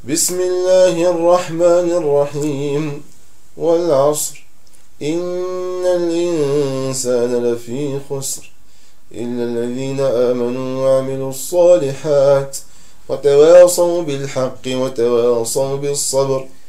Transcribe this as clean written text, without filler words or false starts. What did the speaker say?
بسم الله الرحمن الرحيم. والعصر إن الإنسان لفي خسر إلا الذين آمنوا وعملوا الصالحات وتواصوا بالحق وتواصوا بالصبر.